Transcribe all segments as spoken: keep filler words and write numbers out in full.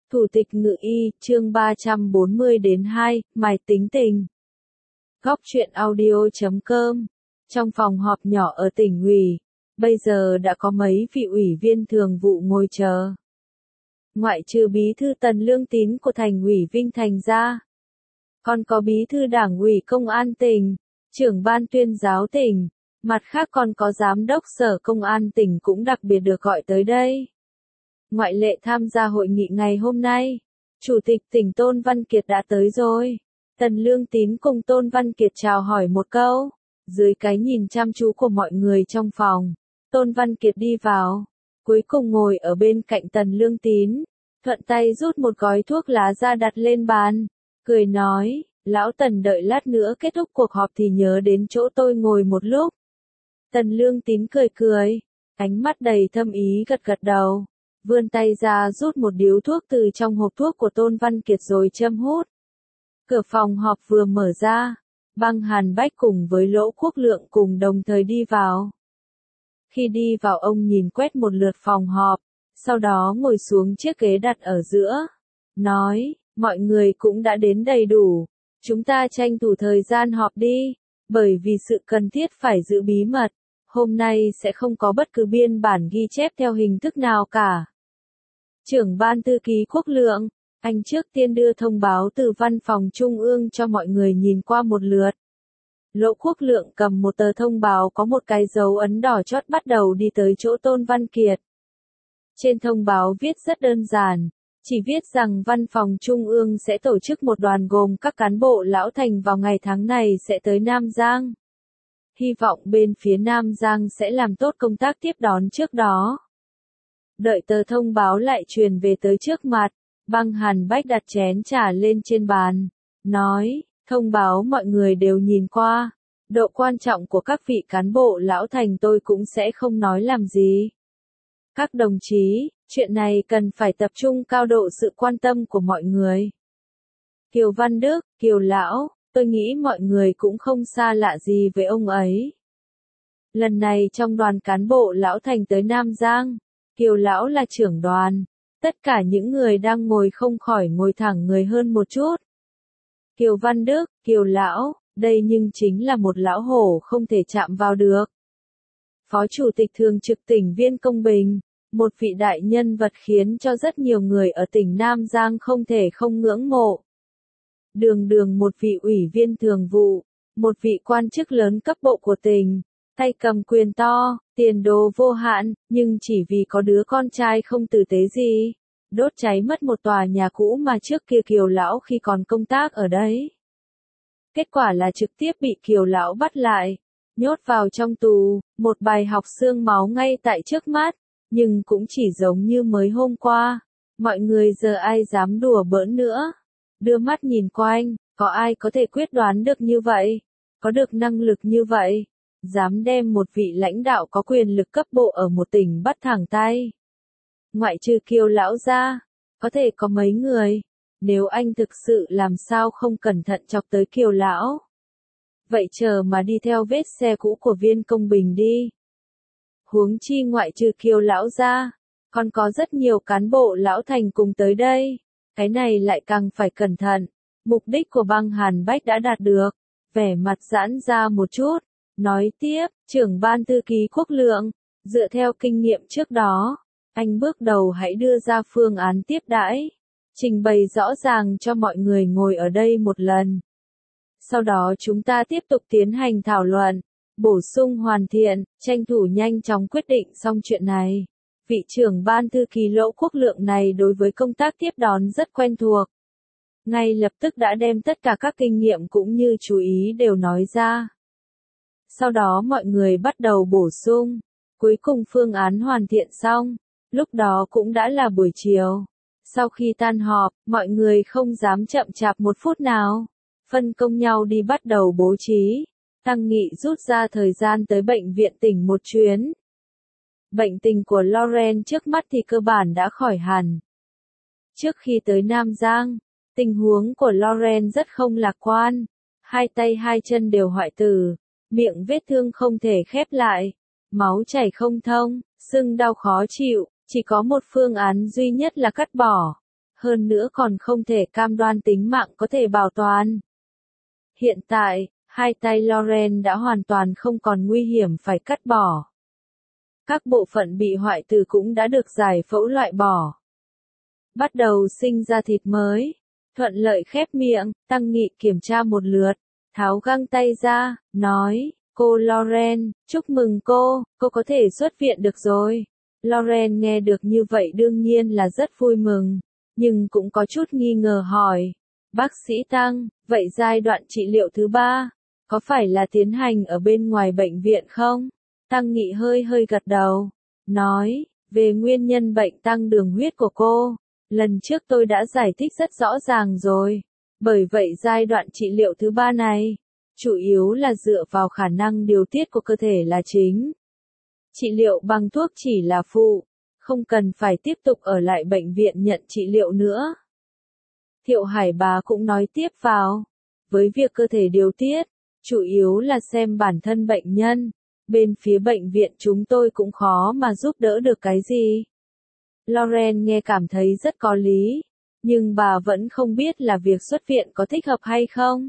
Thủ tịch Ngự y, chương ba trăm bốn mươi đến hai, mài tính tình. Góc truyện audio chấm com. Trong phòng họp nhỏ ở tỉnh ủy, bây giờ đã có mấy vị ủy viên thường vụ ngồi chờ. Ngoại trừ bí thư Tần Lương Tín của Thành ủy Vinh Thành ra, còn có bí thư Đảng ủy Công an tỉnh, trưởng ban tuyên giáo tỉnh, mặt khác còn có giám đốc Sở Công an tỉnh cũng đặc biệt được gọi tới đây. Ngoại lệ tham gia hội nghị ngày hôm nay, Chủ tịch tỉnh Tôn Văn Kiệt đã tới rồi. Tần Lương Tín cùng Tôn Văn Kiệt chào hỏi một câu, dưới cái nhìn chăm chú của mọi người trong phòng, Tôn Văn Kiệt đi vào, cuối cùng ngồi ở bên cạnh Tần Lương Tín, thuận tay rút một gói thuốc lá ra đặt lên bàn, cười nói, lão Tần đợi lát nữa kết thúc cuộc họp thì nhớ đến chỗ tôi ngồi một lúc. Tần Lương Tín cười cười, ánh mắt đầy thâm ý gật gật đầu, vươn tay ra rút một điếu thuốc từ trong hộp thuốc của Tôn Văn Kiệt rồi châm hút. Cửa phòng họp vừa mở ra, Băng Hàn Bách cùng với Lỗ Quốc Lượng cùng đồng thời đi vào. Khi đi vào ông nhìn quét một lượt phòng họp, sau đó ngồi xuống chiếc ghế đặt ở giữa, nói, mọi người cũng đã đến đầy đủ, chúng ta tranh thủ thời gian họp đi, bởi vì sự cần thiết phải giữ bí mật, hôm nay sẽ không có bất cứ biên bản ghi chép theo hình thức nào cả. Trưởng ban thư ký Quốc Lượng, anh trước tiên đưa thông báo từ văn phòng trung ương cho mọi người nhìn qua một lượt. Lỗ Quốc Lượng cầm một tờ thông báo có một cái dấu ấn đỏ chót bắt đầu đi tới chỗ Tôn Văn Kiệt. Trên thông báo viết rất đơn giản, chỉ viết rằng văn phòng trung ương sẽ tổ chức một đoàn gồm các cán bộ lão thành vào ngày tháng này sẽ tới Nam Giang. Hy vọng bên phía Nam Giang sẽ làm tốt công tác tiếp đón trước đó. Đợi tờ thông báo lại truyền về tới trước mặt, Băng Hàn Bách đặt chén trà lên trên bàn, nói, thông báo mọi người đều nhìn qua, độ quan trọng của các vị cán bộ lão thành tôi cũng sẽ không nói làm gì. Các đồng chí, chuyện này cần phải tập trung cao độ sự quan tâm của mọi người. Kiều Văn Đức, Kiều Lão, tôi nghĩ mọi người cũng không xa lạ gì với ông ấy. Lần này trong đoàn cán bộ lão thành tới Nam Giang, Kiều Lão là trưởng đoàn, tất cả những người đang ngồi không khỏi ngồi thẳng người hơn một chút. Kiều Văn Đức, Kiều Lão, đây nhưng chính là một lão hổ không thể chạm vào được. Phó Chủ tịch Thường trực tỉnh Viên Công Bình, một vị đại nhân vật khiến cho rất nhiều người ở tỉnh Nam Giang không thể không ngưỡng mộ. Đường đường một vị ủy viên thường vụ, một vị quan chức lớn cấp bộ của tỉnh, tay cầm quyền to, tiền đồ vô hạn, nhưng chỉ vì có đứa con trai không tử tế gì, đốt cháy mất một tòa nhà cũ mà trước kia Kiều Lão khi còn công tác ở đấy. Kết quả là trực tiếp bị Kiều Lão bắt lại, nhốt vào trong tù, một bài học xương máu ngay tại trước mắt, nhưng cũng chỉ giống như mới hôm qua, mọi người giờ ai dám đùa bỡn nữa. Đưa mắt nhìn quanh, có ai có thể quyết đoán được như vậy, có được năng lực như vậy, dám đem một vị lãnh đạo có quyền lực cấp bộ ở một tỉnh bắt thẳng tay. Ngoại trừ Kiều Lão ra, có thể có mấy người, nếu anh thực sự làm sao không cẩn thận chọc tới Kiều Lão. Vậy chờ mà đi theo vết xe cũ của Viên Công Bình đi. Huống chi ngoại trừ Kiều Lão ra, còn có rất nhiều cán bộ lão thành cùng tới đây. Cái này lại càng phải cẩn thận. Mục đích của Băng Hàn Bách đã đạt được. Vẻ mặt giãn ra một chút. Nói tiếp, trưởng ban thư ký Quốc Lượng, dựa theo kinh nghiệm trước đó, anh bước đầu hãy đưa ra phương án tiếp đãi, trình bày rõ ràng cho mọi người ngồi ở đây một lần. Sau đó chúng ta tiếp tục tiến hành thảo luận, bổ sung hoàn thiện, tranh thủ nhanh chóng quyết định xong chuyện này. Vị trưởng ban thư ký Lỗ Quốc Lượng này đối với công tác tiếp đón rất quen thuộc. Ngay lập tức đã đem tất cả các kinh nghiệm cũng như chú ý đều nói ra. Sau đó mọi người bắt đầu bổ sung. Cuối cùng phương án hoàn thiện xong. Lúc đó cũng đã là buổi chiều. Sau khi tan họp, mọi người không dám chậm chạp một phút nào. Phân công nhau đi bắt đầu bố trí. Tăng Nghị rút ra thời gian tới bệnh viện tỉnh một chuyến. Bệnh tình của Lauren trước mắt thì cơ bản đã khỏi hẳn. Trước khi tới Nam Giang, tình huống của Lauren rất không lạc quan. Hai tay hai chân đều hoại tử, miệng vết thương không thể khép lại, máu chảy không thông, sưng đau khó chịu, chỉ có một phương án duy nhất là cắt bỏ. hơn nữa còn không thể cam đoan tính mạng có thể bảo toàn. Hiện tại, hai tay Lauren đã hoàn toàn không còn nguy hiểm phải cắt bỏ. Các bộ phận bị hoại tử cũng đã được giải phẫu loại bỏ. Bắt đầu sinh ra thịt mới. Thuận lợi khép miệng, Tăng Nghị kiểm tra một lượt, tháo găng tay ra, nói, cô Lauren, chúc mừng cô, cô có thể xuất viện được rồi. Lauren nghe được như vậy đương nhiên là rất vui mừng, nhưng cũng có chút nghi ngờ hỏi, bác sĩ Tăng, vậy giai đoạn trị liệu thứ ba, có phải là tiến hành ở bên ngoài bệnh viện không? Tăng Nghị hơi hơi gật đầu, nói, về nguyên nhân bệnh tăng đường huyết của cô, lần trước tôi đã giải thích rất rõ ràng rồi, bởi vậy giai đoạn trị liệu thứ ba này, chủ yếu là dựa vào khả năng điều tiết của cơ thể là chính. Trị liệu bằng thuốc chỉ là phụ, không cần phải tiếp tục ở lại bệnh viện nhận trị liệu nữa. Thiệu Hải Bá cũng nói tiếp vào, với việc cơ thể điều tiết, chủ yếu là xem bản thân bệnh nhân, bên phía bệnh viện chúng tôi cũng khó mà giúp đỡ được cái gì. Lauren nghe cảm thấy rất có lý, nhưng bà vẫn không biết là việc xuất viện có thích hợp hay không.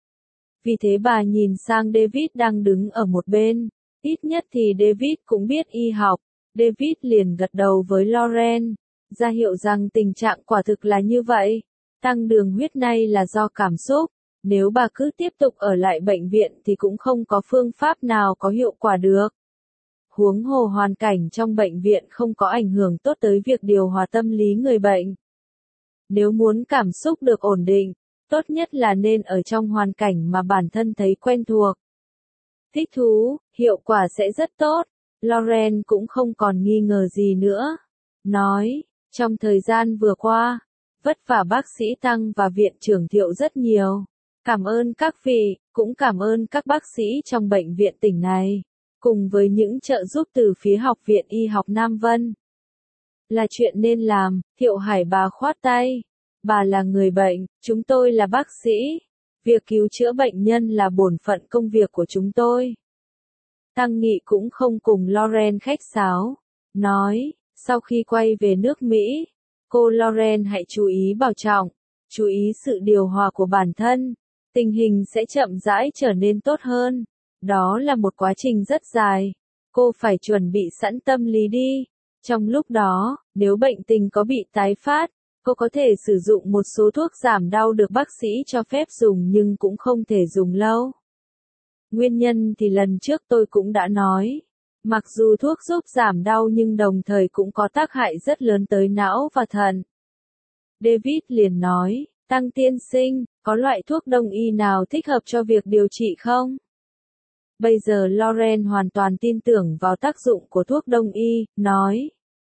Vì thế bà nhìn sang David đang đứng ở một bên, ít nhất thì David cũng biết y học. David liền gật đầu với Lauren, ra hiệu rằng tình trạng quả thực là như vậy. Tăng đường huyết này là do cảm xúc, nếu bà cứ tiếp tục ở lại bệnh viện thì cũng không có phương pháp nào có hiệu quả được. Huống hồ hoàn cảnh trong bệnh viện không có ảnh hưởng tốt tới việc điều hòa tâm lý người bệnh. Nếu muốn cảm xúc được ổn định, tốt nhất là nên ở trong hoàn cảnh mà bản thân thấy quen thuộc. Thích thú, hiệu quả sẽ rất tốt. Lauren cũng không còn nghi ngờ gì nữa. Nói, trong thời gian vừa qua, vất vả bác sĩ Tăng và viện trưởng Thiệu rất nhiều. Cảm ơn các vị, cũng cảm ơn các bác sĩ trong bệnh viện tỉnh này, cùng với những trợ giúp từ phía Học viện Y học Nam Vân. Là chuyện nên làm, Thiệu Hải Bá khoát tay. Bà là người bệnh, chúng tôi là bác sĩ. Việc cứu chữa bệnh nhân là bổn phận công việc của chúng tôi. Tăng Nghị cũng không cùng Lauren khách sáo. Nói, sau khi quay về nước Mỹ, cô Lauren hãy chú ý bảo trọng, chú ý sự điều hòa của bản thân. Tình hình sẽ chậm rãi trở nên tốt hơn. Đó là một quá trình rất dài. Cô phải chuẩn bị sẵn tâm lý đi. Trong lúc đó, nếu bệnh tình có bị tái phát, cô có thể sử dụng một số thuốc giảm đau được bác sĩ cho phép dùng nhưng cũng không thể dùng lâu. Nguyên nhân thì lần trước tôi cũng đã nói. Mặc dù thuốc giúp giảm đau nhưng đồng thời cũng có tác hại rất lớn tới não và thận. David liền nói, Tăng tiên sinh, có loại thuốc đông y nào thích hợp cho việc điều trị không? Bây giờ Lauren hoàn toàn tin tưởng vào tác dụng của thuốc đông y, nói.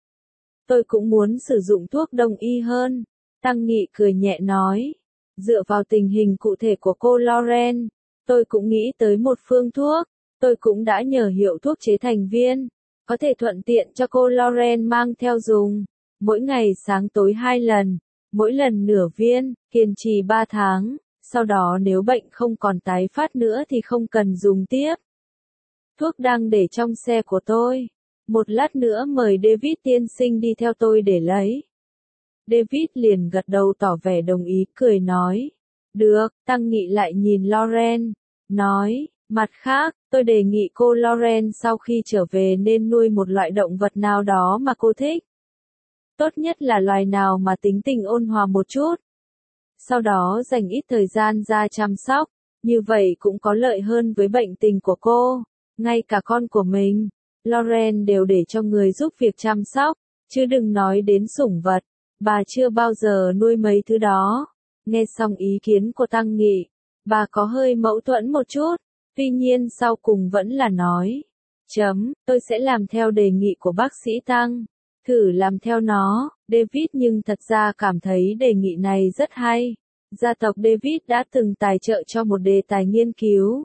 Tôi cũng muốn sử dụng thuốc đông y hơn. Tăng Nghị cười nhẹ nói. Dựa vào tình hình cụ thể của cô Lauren, tôi cũng nghĩ tới một phương thuốc. Tôi cũng đã nhờ hiệu thuốc chế thành viên. Có thể thuận tiện cho cô Lauren mang theo dùng. Mỗi ngày sáng tối hai lần. Mỗi lần nửa viên, kiên trì ba tháng. Sau đó nếu bệnh không còn tái phát nữa thì không cần dùng tiếp. Thuốc đang để trong xe của tôi. Một lát nữa mời David tiên sinh đi theo tôi để lấy. David liền gật đầu tỏ vẻ đồng ý, cười nói. Được, Tăng Nghị lại nhìn Lauren. Nói, mặt khác, tôi đề nghị cô Lauren sau khi trở về nên nuôi một loại động vật nào đó mà cô thích. Tốt nhất là loài nào mà tính tình ôn hòa một chút. Sau đó dành ít thời gian ra chăm sóc, như vậy cũng có lợi hơn với bệnh tình của cô. Ngay cả con của mình, Lauren đều để cho người giúp việc chăm sóc, chứ đừng nói đến sủng vật. Bà chưa bao giờ nuôi mấy thứ đó. Nghe xong ý kiến của Tăng Nghị, bà có hơi mâu thuẫn một chút, tuy nhiên sau cùng vẫn là nói. Chấm, tôi sẽ làm theo đề nghị của bác sĩ Tăng. Thử làm theo nó, David nhưng thật ra cảm thấy đề nghị này rất hay. Gia tộc David đã từng tài trợ cho một đề tài nghiên cứu.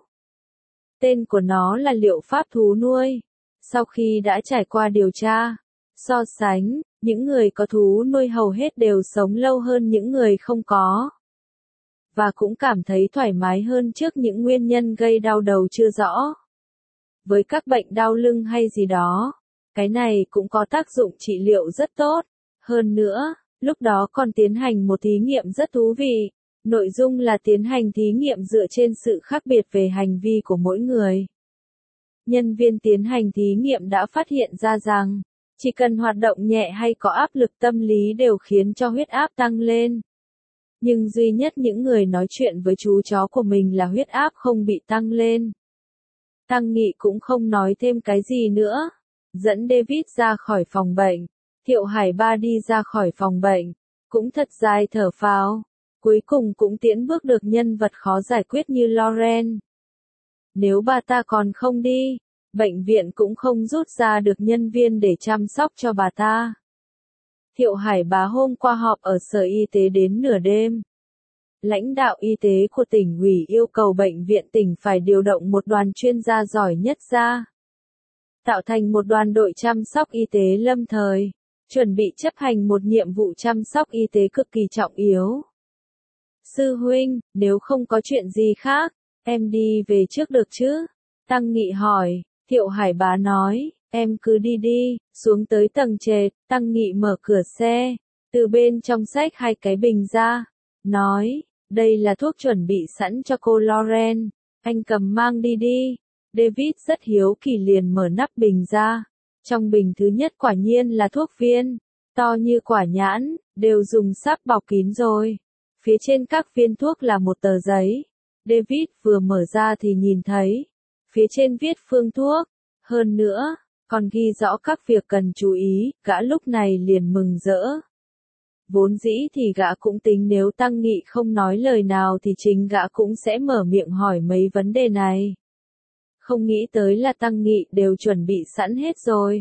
Tên của nó là liệu pháp thú nuôi. Sau khi đã trải qua điều tra, so sánh, những người có thú nuôi hầu hết đều sống lâu hơn những người không có. Và cũng cảm thấy thoải mái hơn trước những nguyên nhân gây đau đầu chưa rõ. Với các bệnh đau lưng hay gì đó, cái này cũng có tác dụng trị liệu rất tốt. Hơn nữa, Lúc đó còn tiến hành một thí nghiệm rất thú vị. Nội dung là tiến hành thí nghiệm dựa trên sự khác biệt về hành vi của mỗi người. Nhân viên tiến hành thí nghiệm đã phát hiện ra rằng, chỉ cần hoạt động nhẹ hay có áp lực tâm lý đều khiến cho huyết áp tăng lên. Nhưng duy nhất những người nói chuyện với chú chó của mình là huyết áp không bị tăng lên. Tăng Nghị cũng không nói thêm cái gì nữa. Dẫn David ra khỏi phòng bệnh. Thiệu Hải Ba đi ra khỏi phòng bệnh. Cũng thật dài thở phào. Cuối cùng cũng tiễn bước được nhân vật khó giải quyết như Lauren. Nếu bà ta còn không đi, bệnh viện cũng không rút ra được nhân viên để chăm sóc cho bà ta. Thiệu Hải Bá hôm qua họp ở Sở Y tế đến nửa đêm. Lãnh đạo y tế của tỉnh ủy yêu cầu bệnh viện tỉnh phải điều động một đoàn chuyên gia giỏi nhất ra. Tạo thành một đoàn đội chăm sóc y tế lâm thời, chuẩn bị chấp hành một nhiệm vụ chăm sóc y tế cực kỳ trọng yếu. Sư huynh, nếu không có chuyện gì khác, em đi về trước được chứ? Tăng Nghị hỏi. Thiệu Hải Bá nói, em cứ đi đi, xuống tới tầng trệt. Tăng Nghị mở cửa xe, từ bên trong xách hai cái bình ra, nói, đây là thuốc chuẩn bị sẵn cho cô Lauren, anh cầm mang đi đi. David rất hiếu kỳ liền mở nắp bình ra. Trong bình thứ nhất quả nhiên là thuốc viên, to như quả nhãn, đều dùng sáp bọc kín rồi. Phía trên các viên thuốc là một tờ giấy. David vừa mở ra thì nhìn thấy, phía trên viết phương thuốc, hơn nữa, còn ghi rõ các việc cần chú ý, gã lúc này liền mừng rỡ. Vốn dĩ thì gã cũng tính nếu Tăng Nghị không nói lời nào thì chính gã cũng sẽ mở miệng hỏi mấy vấn đề này. Không nghĩ tới là Tăng Nghị đều chuẩn bị sẵn hết rồi.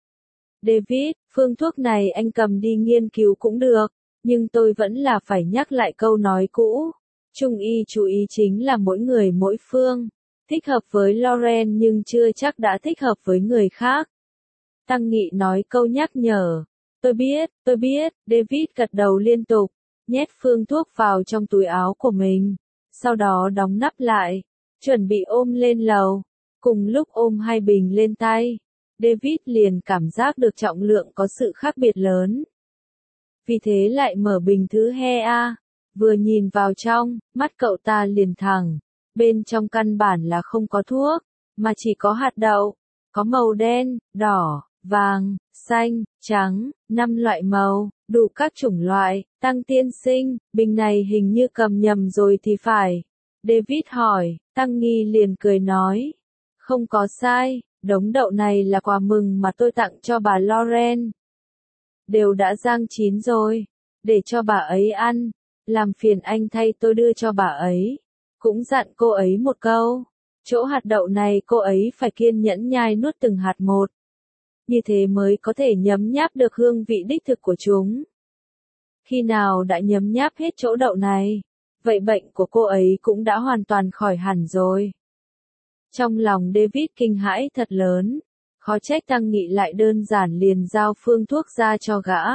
David, phương thuốc này anh cầm đi nghiên cứu cũng được, nhưng tôi vẫn là phải nhắc lại câu nói cũ. Trung y chú ý chính là mỗi người mỗi phương. Thích hợp với Lauren nhưng chưa chắc đã thích hợp với người khác. Tăng Nghị nói câu nhắc nhở. Tôi biết, tôi biết, David gật đầu liên tục, nhét phương thuốc vào trong túi áo của mình, sau đó đóng nắp lại, chuẩn bị ôm lên lầu. Cùng lúc ôm hai bình lên tay, David liền cảm giác được trọng lượng có sự khác biệt lớn. Vì thế lại mở bình thứ hai a, vừa nhìn vào trong, mắt cậu ta liền thẳng. Bên trong căn bản là không có thuốc, mà chỉ có hạt đậu, có màu đen, đỏ, vàng, xanh, trắng, năm loại màu, đủ các chủng loại. Tăng tiên sinh, bình này hình như cầm nhầm rồi thì phải. David hỏi, Tăng Nghi liền cười nói, không có sai, đống đậu này là quà mừng mà tôi tặng cho bà Lauren. Đều đã rang chín rồi, để cho bà ấy ăn, làm phiền anh thay tôi đưa cho bà ấy. Cũng dặn cô ấy một câu, chỗ hạt đậu này cô ấy phải kiên nhẫn nhai nuốt từng hạt một. Như thế mới có thể nhấm nháp được hương vị đích thực của chúng. Khi nào đã nhấm nháp hết chỗ đậu này, vậy bệnh của cô ấy cũng đã hoàn toàn khỏi hẳn rồi. Trong lòng David kinh hãi thật lớn, khó trách Tăng Nghị lại đơn giản liền giao phương thuốc ra cho gã.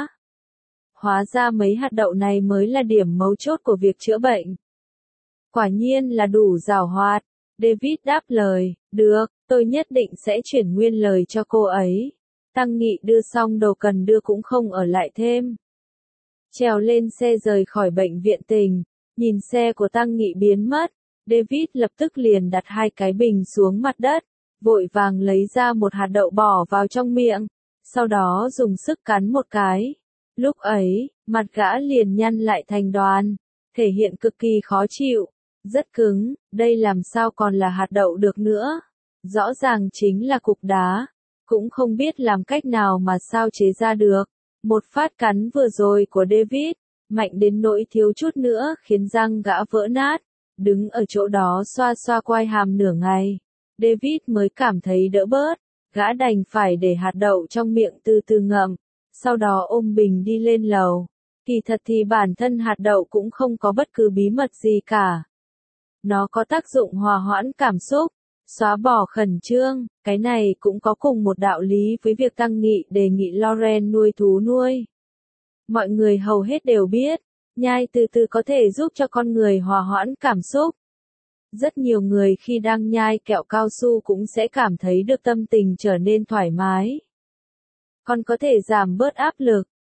Hóa ra mấy hạt đậu này mới là điểm mấu chốt của việc chữa bệnh. Quả nhiên là đủ giàu hoạt. David đáp lời, được, tôi nhất định sẽ chuyển nguyên lời cho cô ấy. Tăng Nghị đưa xong đồ cần đưa cũng không ở lại thêm. Trèo lên xe rời khỏi bệnh viện tỉnh, nhìn xe của Tăng Nghị biến mất, David lập tức liền đặt hai cái bình xuống mặt đất, vội vàng lấy ra một hạt đậu bỏ vào trong miệng, sau đó dùng sức cắn một cái. Lúc ấy, mặt gã liền nhăn lại thành đoàn, thể hiện cực kỳ khó chịu, rất cứng, đây làm sao còn là hạt đậu được nữa, rõ ràng chính là cục đá, cũng không biết làm cách nào mà sao chế ra được. Một phát cắn vừa rồi của David, mạnh đến nỗi thiếu chút nữa khiến răng gã vỡ nát, đứng ở chỗ đó xoa xoa quai hàm nửa ngày, David mới cảm thấy đỡ bớt, gã đành phải để hạt đậu trong miệng từ từ ngậm, sau đó ôm bình đi lên lầu. Kỳ thật thì bản thân hạt đậu cũng không có bất cứ bí mật gì cả. Nó có tác dụng hòa hoãn cảm xúc, xóa bỏ khẩn trương, cái này cũng có cùng một đạo lý với việc Tăng Nghị đề nghị Lauren nuôi thú nuôi. Mọi người hầu hết đều biết, nhai từ từ có thể giúp cho con người hòa hoãn cảm xúc. Rất nhiều người khi đang nhai kẹo cao su cũng sẽ cảm thấy được tâm tình trở nên thoải mái. Còn có thể giảm bớt áp lực,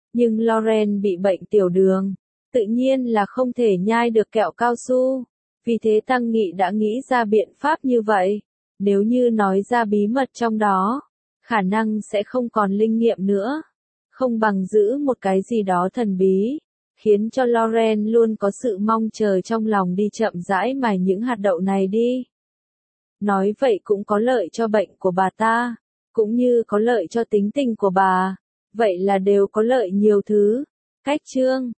Nhưng Lauren bị bệnh tiểu đường, tự nhiên là không thể nhai được kẹo cao su. Vì thế Tăng Nghị đã nghĩ ra biện pháp như vậy. Nếu như nói ra bí mật trong đó, khả năng sẽ không còn linh nghiệm nữa. Không bằng giữ một cái gì đó thần bí, khiến cho Lauren luôn có sự mong chờ trong lòng đi chậm rãi mài những hạt đậu này đi. Nói vậy cũng có lợi cho bệnh của bà ta, cũng như có lợi cho tính tình của bà. Vậy là đều có lợi nhiều thứ. Cách chương